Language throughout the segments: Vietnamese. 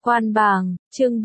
Quan bảng, chương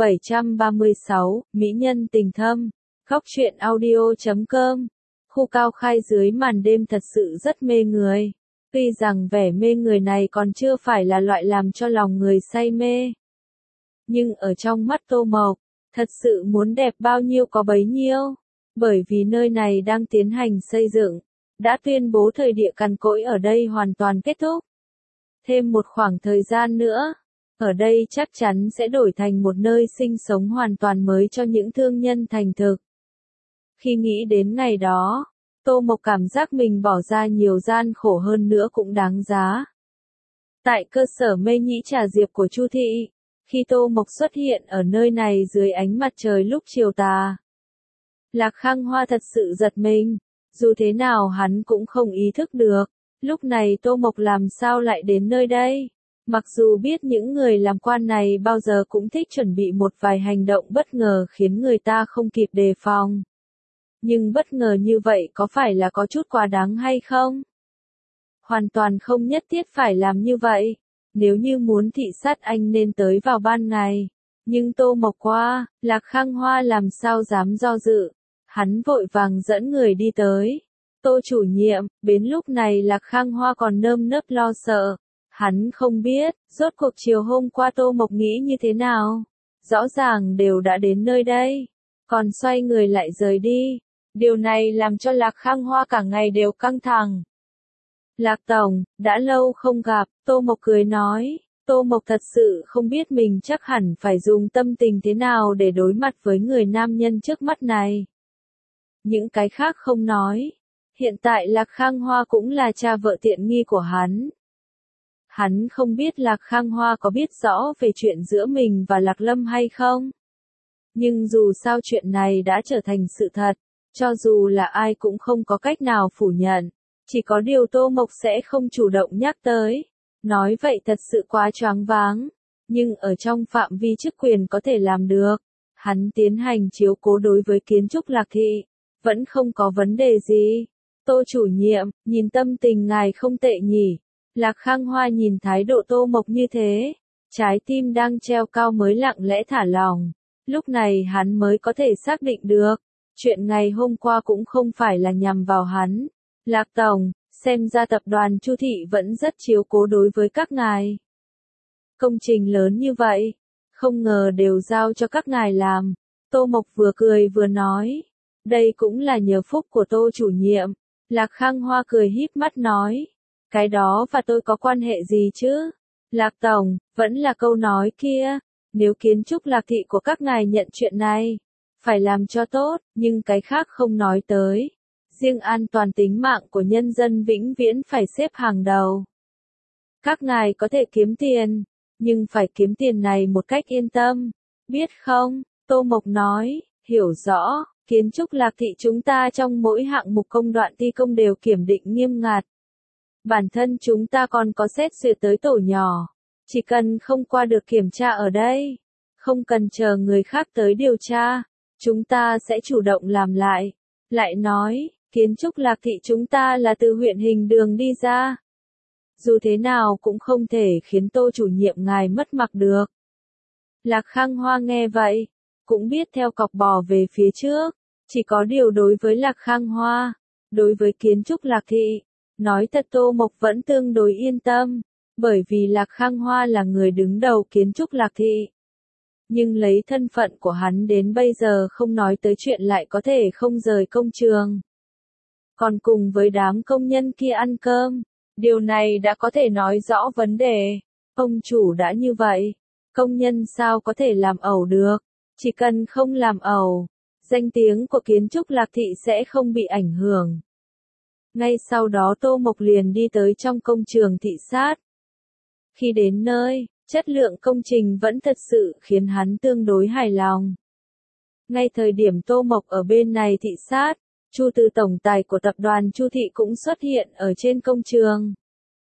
736, Mỹ nhân tình thâm. Góc truyện audio.com. Khu cao khai dưới màn đêm thật sự rất mê người. Tuy rằng vẻ mê người này còn chưa phải là loại làm cho lòng người say mê. Nhưng ở trong mắt Tô Mộc, thật sự muốn đẹp bao nhiêu có bấy nhiêu. Bởi vì nơi này đang tiến hành xây dựng, đã tuyên bố thời địa cằn cỗi ở đây hoàn toàn kết thúc. Thêm một khoảng thời gian nữa, ở đây chắc chắn sẽ đổi thành một nơi sinh sống hoàn toàn mới cho những thương nhân thành thực. Khi nghĩ đến ngày đó, Tô Mộc cảm giác mình bỏ ra nhiều gian khổ hơn nữa cũng đáng giá. Tại cơ sở mê nhĩ trà diệp của Chu Thị, khi Tô Mộc xuất hiện ở nơi này dưới ánh mặt trời lúc chiều tà, Lạc Khang Hoa thật sự giật mình, dù thế nào hắn cũng không ý thức được, lúc này Tô Mộc làm sao lại đến nơi đây. Mặc dù biết những người làm quan này bao giờ cũng thích chuẩn bị một vài hành động bất ngờ khiến người ta không kịp đề phòng. Nhưng bất ngờ như vậy có phải là có chút quá đáng hay không? Hoàn toàn không nhất thiết phải làm như vậy. Nếu như muốn thị sát anh nên tới vào ban ngày. Nhưng Tô Mộc qua, Lạc Khang Hoa làm sao dám do dự. Hắn vội vàng dẫn người đi tới. Tô chủ nhiệm, đến lúc này Lạc Khang Hoa còn nơm nớp lo sợ. Hắn không biết, rốt cuộc chiều hôm qua Tô Mộc nghĩ như thế nào. Rõ ràng đều đã đến nơi đây. Còn xoay người lại rời đi. Điều này làm cho Lạc Khang Hoa cả ngày đều căng thẳng. Lạc Tổng, đã lâu không gặp, Tô Mộc cười nói. Tô Mộc thật sự không biết mình chắc hẳn phải dùng tâm tình thế nào để đối mặt với người nam nhân trước mắt này. Những cái khác không nói. Hiện tại Lạc Khang Hoa cũng là cha vợ tiện nghi của hắn. Hắn không biết Lạc Khang Hoa có biết rõ về chuyện giữa mình và Lạc Lâm hay không. Nhưng dù sao chuyện này đã trở thành sự thật, cho dù là ai cũng không có cách nào phủ nhận. Chỉ có điều Tô Mộc sẽ không chủ động nhắc tới. Nói vậy thật sự quá choáng váng. Nhưng ở trong phạm vi chức quyền có thể làm được. Hắn tiến hành chiếu cố đối với kiến trúc Lạc Thị. Vẫn không có vấn đề gì. Tô chủ nhiệm, nhìn tâm tình ngài không tệ nhỉ. Lạc Khang Hoa nhìn thái độ Tô Mộc như thế. Trái tim đang treo cao mới lặng lẽ thả lỏng. Lúc này hắn mới có thể xác định được. Chuyện ngày hôm qua cũng không phải là nhằm vào hắn. Lạc Tổng, xem ra tập đoàn Chu Thị vẫn rất chiếu cố đối với các ngài. Công trình lớn như vậy, không ngờ đều giao cho các ngài làm. Tô Mộc vừa cười vừa nói. Đây cũng là nhờ phúc của Tô chủ nhiệm. Lạc Khang Hoa cười híp mắt nói. Cái đó và tôi có quan hệ gì chứ? Lạc Tổng, vẫn là câu nói kia. Nếu kiến trúc Lạc Thị của các ngài nhận chuyện này, phải làm cho tốt, nhưng cái khác không nói tới. Riêng an toàn tính mạng của nhân dân vĩnh viễn phải xếp hàng đầu. Các ngài có thể kiếm tiền, nhưng phải kiếm tiền này một cách yên tâm. Biết không? Tô Mộc nói, hiểu rõ, kiến trúc Lạc Thị chúng ta trong mỗi hạng mục công đoạn thi công đều kiểm định nghiêm ngặt. Bản thân chúng ta còn có xét duyệt tới tổ nhỏ. Chỉ cần không qua được kiểm tra ở đây, không cần chờ người khác tới điều tra, chúng ta sẽ chủ động làm lại. Lại nói, kiến trúc Lạc Thị chúng ta là từ huyện Hình Đường đi ra. Dù thế nào cũng không thể khiến Tô chủ nhiệm ngài mất mặt được. Lạc Khang Hoa nghe vậy, cũng biết theo cọc bò về phía trước. Chỉ có điều đối với Lạc Khang Hoa, đối với kiến trúc Lạc Thị, nói thật Tô Mộc vẫn tương đối yên tâm. Bởi vì Lạc Khang Hoa là người đứng đầu kiến trúc Lạc Thị. Nhưng lấy thân phận của hắn đến bây giờ không nói tới chuyện lại có thể không rời công trường. Còn cùng với đám công nhân kia ăn cơm. Điều này đã có thể nói rõ vấn đề. Ông chủ đã như vậy. Công nhân sao có thể làm ẩu được. Chỉ cần không làm ẩu, danh tiếng của kiến trúc Lạc Thị sẽ không bị ảnh hưởng. Ngay sau đó Tô Mộc liền đi tới trong công trường thị sát. Khi đến nơi, chất lượng công trình vẫn thật sự khiến hắn tương đối hài lòng. Ngay thời điểm Tô Mộc ở bên này thị sát, Chu Từ tổng tài của tập đoàn Chu Thị cũng xuất hiện ở trên công trường.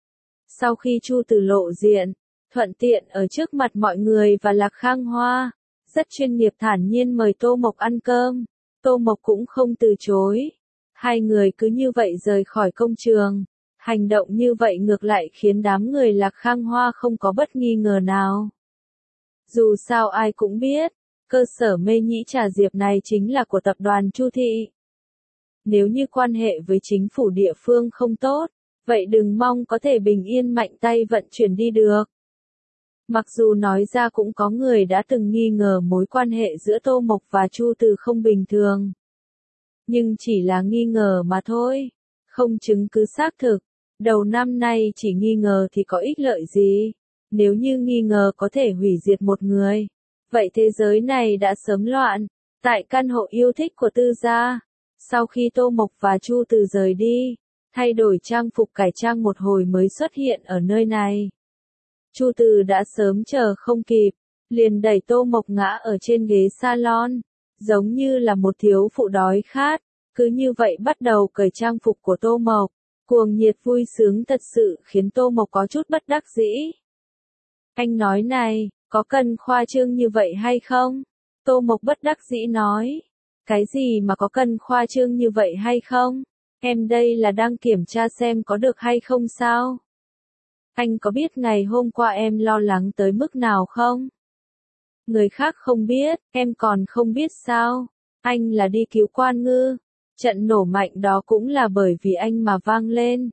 Sau khi Chu Từ lộ diện, thuận tiện ở trước mặt mọi người và Lạc Khang Hoa, rất chuyên nghiệp thản nhiên mời Tô Mộc ăn cơm. Tô Mộc cũng không từ chối. Hai người cứ như vậy rời khỏi công trường. Hành động như vậy ngược lại khiến đám người Lạc Khang Hoa không có bất nghi ngờ nào. Dù sao ai cũng biết, cơ sở mê nhĩ trà diệp này chính là của tập đoàn Chu Thị. Nếu như quan hệ với chính phủ địa phương không tốt, vậy đừng mong có thể bình yên mạnh tay vận chuyển đi được. Mặc dù nói ra cũng có người đã từng nghi ngờ mối quan hệ giữa Tô Mộc và Chu Từ không bình thường. Nhưng chỉ là nghi ngờ mà thôi, không chứng cứ xác thực. Đầu năm nay chỉ nghi ngờ thì có ích lợi gì? Nếu như nghi ngờ có thể hủy diệt một người, vậy thế giới này đã sớm loạn. Tại căn hộ yêu thích của Tư gia, sau khi Tô Mộc và Chu Từ rời đi, thay đổi trang phục cải trang một hồi mới xuất hiện ở nơi này. Chu Từ đã sớm chờ không kịp, liền đẩy Tô Mộc ngã ở trên ghế salon, giống như là một thiếu phụ đói khát, cứ như vậy bắt đầu cởi trang phục của Tô Mộc. Cuồng nhiệt vui sướng thật sự khiến Tô Mộc có chút bất đắc dĩ. Anh nói này, có cần khoa trương như vậy hay không? Tô Mộc bất đắc dĩ nói. Cái gì mà có cần khoa trương như vậy hay không? Em đây là đang kiểm tra xem có được hay không sao? Anh có biết ngày hôm qua em lo lắng tới mức nào không? Người khác không biết, em còn không biết sao? Anh là đi cứu Quan Ngư. Trận nổ mạnh đó cũng là bởi vì anh mà vang lên.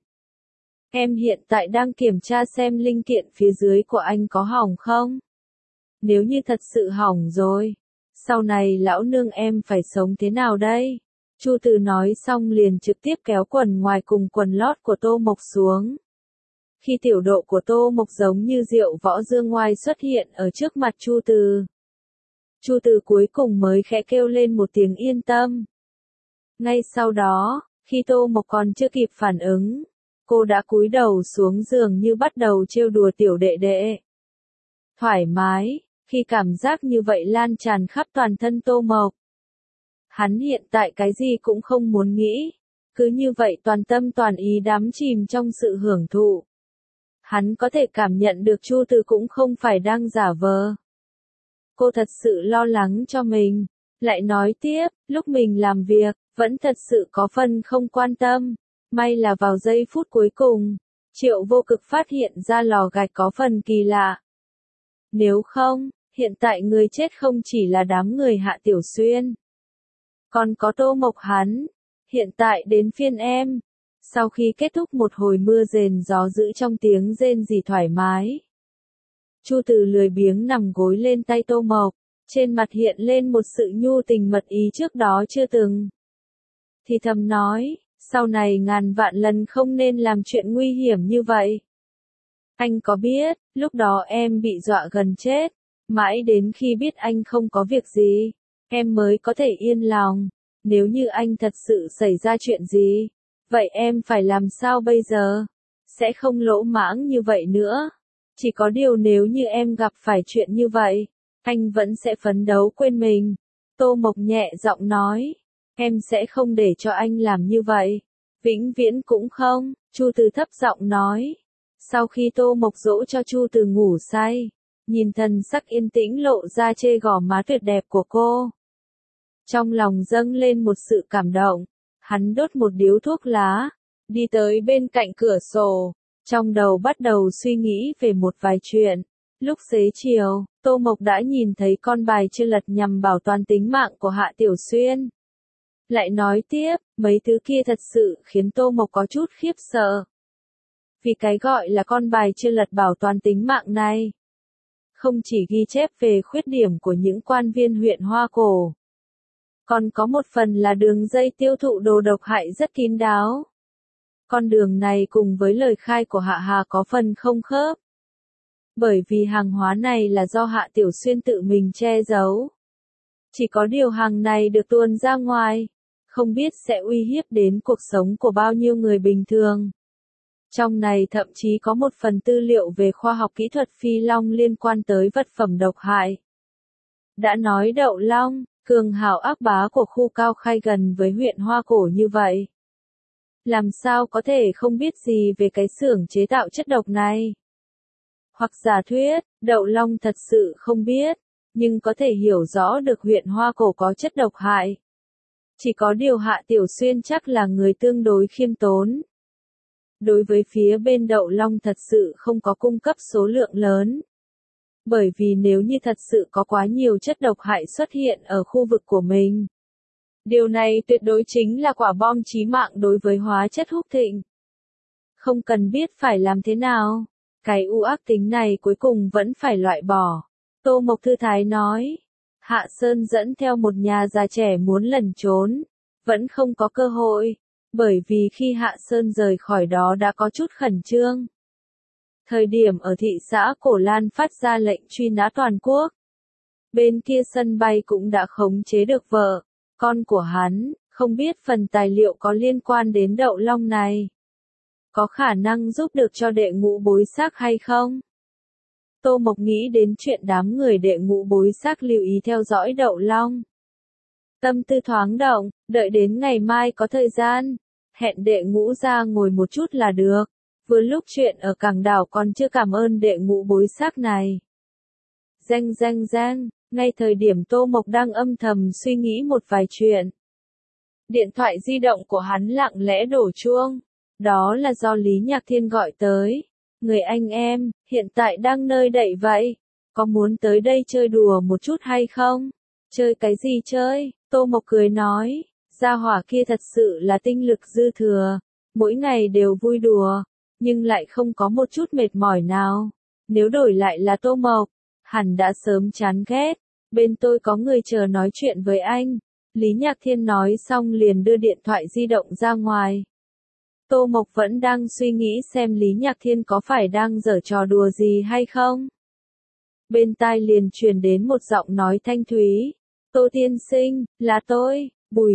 Em hiện tại đang kiểm tra xem linh kiện phía dưới của anh có hỏng không? Nếu như thật sự hỏng rồi, sau này lão nương em phải sống thế nào đây? Chu Từ nói xong liền trực tiếp kéo quần ngoài cùng quần lót của Tô Mộc xuống. Khi tiểu độ của Tô Mộc giống như diệu võ dương ngoai xuất hiện ở trước mặt Chu Từ. Chu Từ cuối cùng mới khẽ kêu lên một tiếng yên tâm. Ngay sau đó, khi Tô Mộc còn chưa kịp phản ứng, cô đã cúi đầu xuống giường như bắt đầu trêu đùa tiểu đệ đệ. Thoải mái, khi cảm giác như vậy lan tràn khắp toàn thân Tô Mộc. Hắn hiện tại cái gì cũng không muốn nghĩ, cứ như vậy toàn tâm toàn ý đắm chìm trong sự hưởng thụ. Hắn có thể cảm nhận được Chu Từ cũng không phải đang giả vờ. Cô thật sự lo lắng cho mình, lại nói tiếp, lúc mình làm việc, vẫn thật sự có phần không quan tâm. May là vào giây phút cuối cùng, Triệu Vô Cực phát hiện ra lò gạch có phần kỳ lạ. Nếu không, hiện tại người chết không chỉ là đám người Hạ Tiểu Xuyên, còn có Tô Mộc hắn. Hiện tại đến phiên em. Sau khi kết thúc một hồi mưa rền gió dữ trong tiếng rên rỉ thoải mái, Chu Từ lười biếng nằm gối lên tay Tô Mộc, trên mặt hiện lên một sự nhu tình mật ý trước đó chưa từng. Thì thầm nói, sau này ngàn vạn lần không nên làm chuyện nguy hiểm như vậy. Anh có biết, lúc đó em bị dọa gần chết, mãi đến khi biết anh không có việc gì, em mới có thể yên lòng. Nếu như anh thật sự xảy ra chuyện gì, vậy em phải làm sao bây giờ? Sẽ không lỗ mãng như vậy nữa. Chỉ có điều nếu như em gặp phải chuyện như vậy, anh vẫn sẽ phấn đấu quên mình. Tô Mộc nhẹ giọng nói, em sẽ không để cho anh làm như vậy. Vĩnh viễn cũng không, Chu Từ thấp giọng nói. Sau khi Tô Mộc dỗ cho Chu Từ ngủ say, nhìn thần sắc yên tĩnh lộ ra chê gò má tuyệt đẹp của cô, trong lòng dâng lên một sự cảm động. Hắn đốt một điếu thuốc lá, đi tới bên cạnh cửa sổ, trong đầu bắt đầu suy nghĩ về một vài chuyện. Lúc xế chiều, Tô Mộc đã nhìn thấy con bài chưa lật nhằm bảo toàn tính mạng của Hạ Tiểu Xuyên. Lại nói tiếp, mấy thứ kia thật sự khiến Tô Mộc có chút khiếp sợ. Vì cái gọi là con bài chưa lật bảo toàn tính mạng này, không chỉ ghi chép về khuyết điểm của những quan viên huyện Hoa Cổ, còn có một phần là đường dây tiêu thụ đồ độc hại rất kín đáo. Con đường này cùng với lời khai của Hạ Hà có phần không khớp. Bởi vì hàng hóa này là do Hạ Tiểu Xuyên tự mình che giấu. Chỉ có điều hàng này được tuồn ra ngoài, không biết sẽ uy hiếp đến cuộc sống của bao nhiêu người bình thường. Trong này thậm chí có một phần tư liệu về khoa học kỹ thuật phi long liên quan tới vật phẩm độc hại. Đã nói Đậu Long, cường hào ác bá của khu Cao Khai gần với huyện Hoa Cổ như vậy, làm sao có thể không biết gì về cái xưởng chế tạo chất độc này? Hoặc giả thuyết, Đậu Long thật sự không biết, nhưng có thể hiểu rõ được huyện Hoa Cổ có chất độc hại. Chỉ có điều Hạ Tiểu Xuyên chắc là người tương đối khiêm tốn. Đối với phía bên Đậu Long thật sự không có cung cấp số lượng lớn. Bởi vì nếu như thật sự có quá nhiều chất độc hại xuất hiện ở khu vực của mình, điều này tuyệt đối chính là quả bom chí mạng đối với hóa chất húc thịnh. Không cần biết phải làm thế nào, cái u ác tính này cuối cùng vẫn phải loại bỏ. Tô Mộc thư thái nói. Hạ Sơn dẫn theo một nhà già trẻ muốn lẩn trốn, vẫn không có cơ hội, bởi vì khi Hạ Sơn rời khỏi đó đã có chút khẩn trương. Thời điểm ở thị xã Cổ Lan phát ra lệnh truy nã toàn quốc. Bên kia sân bay cũng đã khống chế được vợ, con của hắn, không biết phần tài liệu có liên quan đến Đậu Long này. Có khả năng giúp được cho đệ ngũ bối xác hay không? Tô Mộc nghĩ đến chuyện đám người đệ ngũ bối xác lưu ý theo dõi Đậu Long. Tâm tư thoáng động, đợi đến ngày mai có thời gian, hẹn đệ ngũ ra ngồi một chút là được. Vừa lúc chuyện ở cảng đảo còn chưa cảm ơn đệ ngũ bối xác này. Reng, ngay thời điểm Tô Mộc đang âm thầm suy nghĩ một vài chuyện. Điện thoại di động của hắn lặng lẽ đổ chuông. Đó là do Lý Nhạc Thiên gọi tới. Người anh em, hiện tại đang nơi đậy vậy? Có muốn tới đây chơi đùa một chút hay không? Chơi cái gì chơi? Tô Mộc cười nói. Gia hỏa kia thật sự là tinh lực dư thừa. Mỗi ngày đều vui đùa, nhưng lại không có một chút mệt mỏi nào. Nếu đổi lại là Tô Mộc, hẳn đã sớm chán ghét. Bên tôi có người chờ nói chuyện với anh. Lý Nhạc Thiên nói xong liền đưa điện thoại di động ra ngoài. Tô Mộc vẫn đang suy nghĩ xem Lý Nhạc Thiên có phải đang giở trò đùa gì hay không. Bên tai liền truyền đến một giọng nói thanh thúy. Tô tiên sinh, là tôi,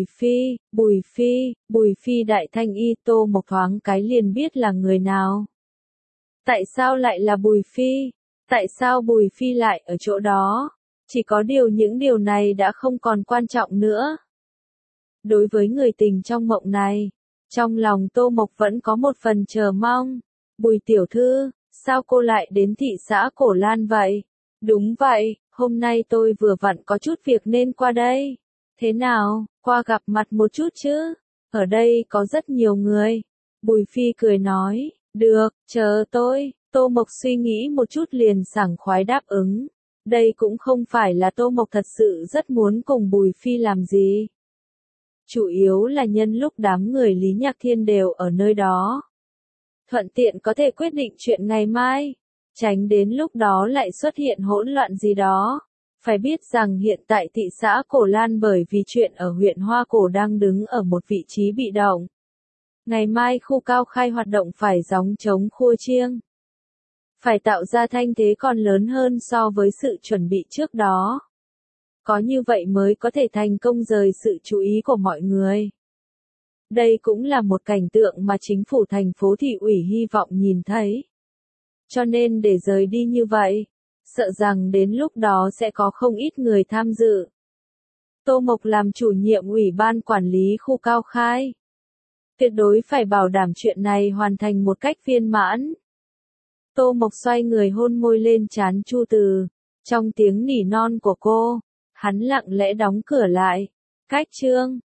Bùi Phi đại thanh y. Tô Mộc thoáng cái liền biết là người nào. Tại sao lại là Bùi Phi? Tại sao Bùi Phi lại ở chỗ đó? Chỉ có điều những điều này đã không còn quan trọng nữa. Đối với người tình trong mộng này, trong lòng Tô Mộc vẫn có một phần chờ mong. Bùi tiểu thư, sao cô lại đến thị xã Cổ Lan vậy? Đúng vậy, hôm nay tôi vừa vặn có chút việc nên qua đây. Thế nào, qua gặp mặt một chút chứ? Ở đây có rất nhiều người. Bùi Phi cười nói, được, chờ tôi. Tô Mộc suy nghĩ một chút liền sảng khoái đáp ứng. Đây cũng không phải là Tô Mộc thật sự rất muốn cùng Bùi Phi làm gì. Chủ yếu là nhân lúc đám người Lý Nhạc Thiên đều ở nơi đó. Thuận tiện có thể quyết định chuyện ngày mai, tránh đến lúc đó lại xuất hiện hỗn loạn gì đó. Phải biết rằng hiện tại thị xã Cổ Lan bởi vì chuyện ở huyện Hoa Cổ đang đứng ở một vị trí bị động. Ngày mai khu cao khai hoạt động phải gióng trống khua chiêng. Phải tạo ra thanh thế còn lớn hơn so với sự chuẩn bị trước đó. Có như vậy mới có thể thành công rời sự chú ý của mọi người. Đây cũng là một cảnh tượng mà chính phủ thành phố thị ủy hy vọng nhìn thấy. Cho nên để rời đi như vậy, sợ rằng đến lúc đó sẽ có không ít người tham dự. Tô Mộc làm chủ nhiệm ủy ban quản lý khu cao khai. Tuyệt đối phải bảo đảm chuyện này hoàn thành một cách viên mãn. Tô Mộc xoay người hôn môi lên trán Chu Từ. Trong tiếng nỉ non của cô, hắn lặng lẽ đóng cửa lại. Cách chương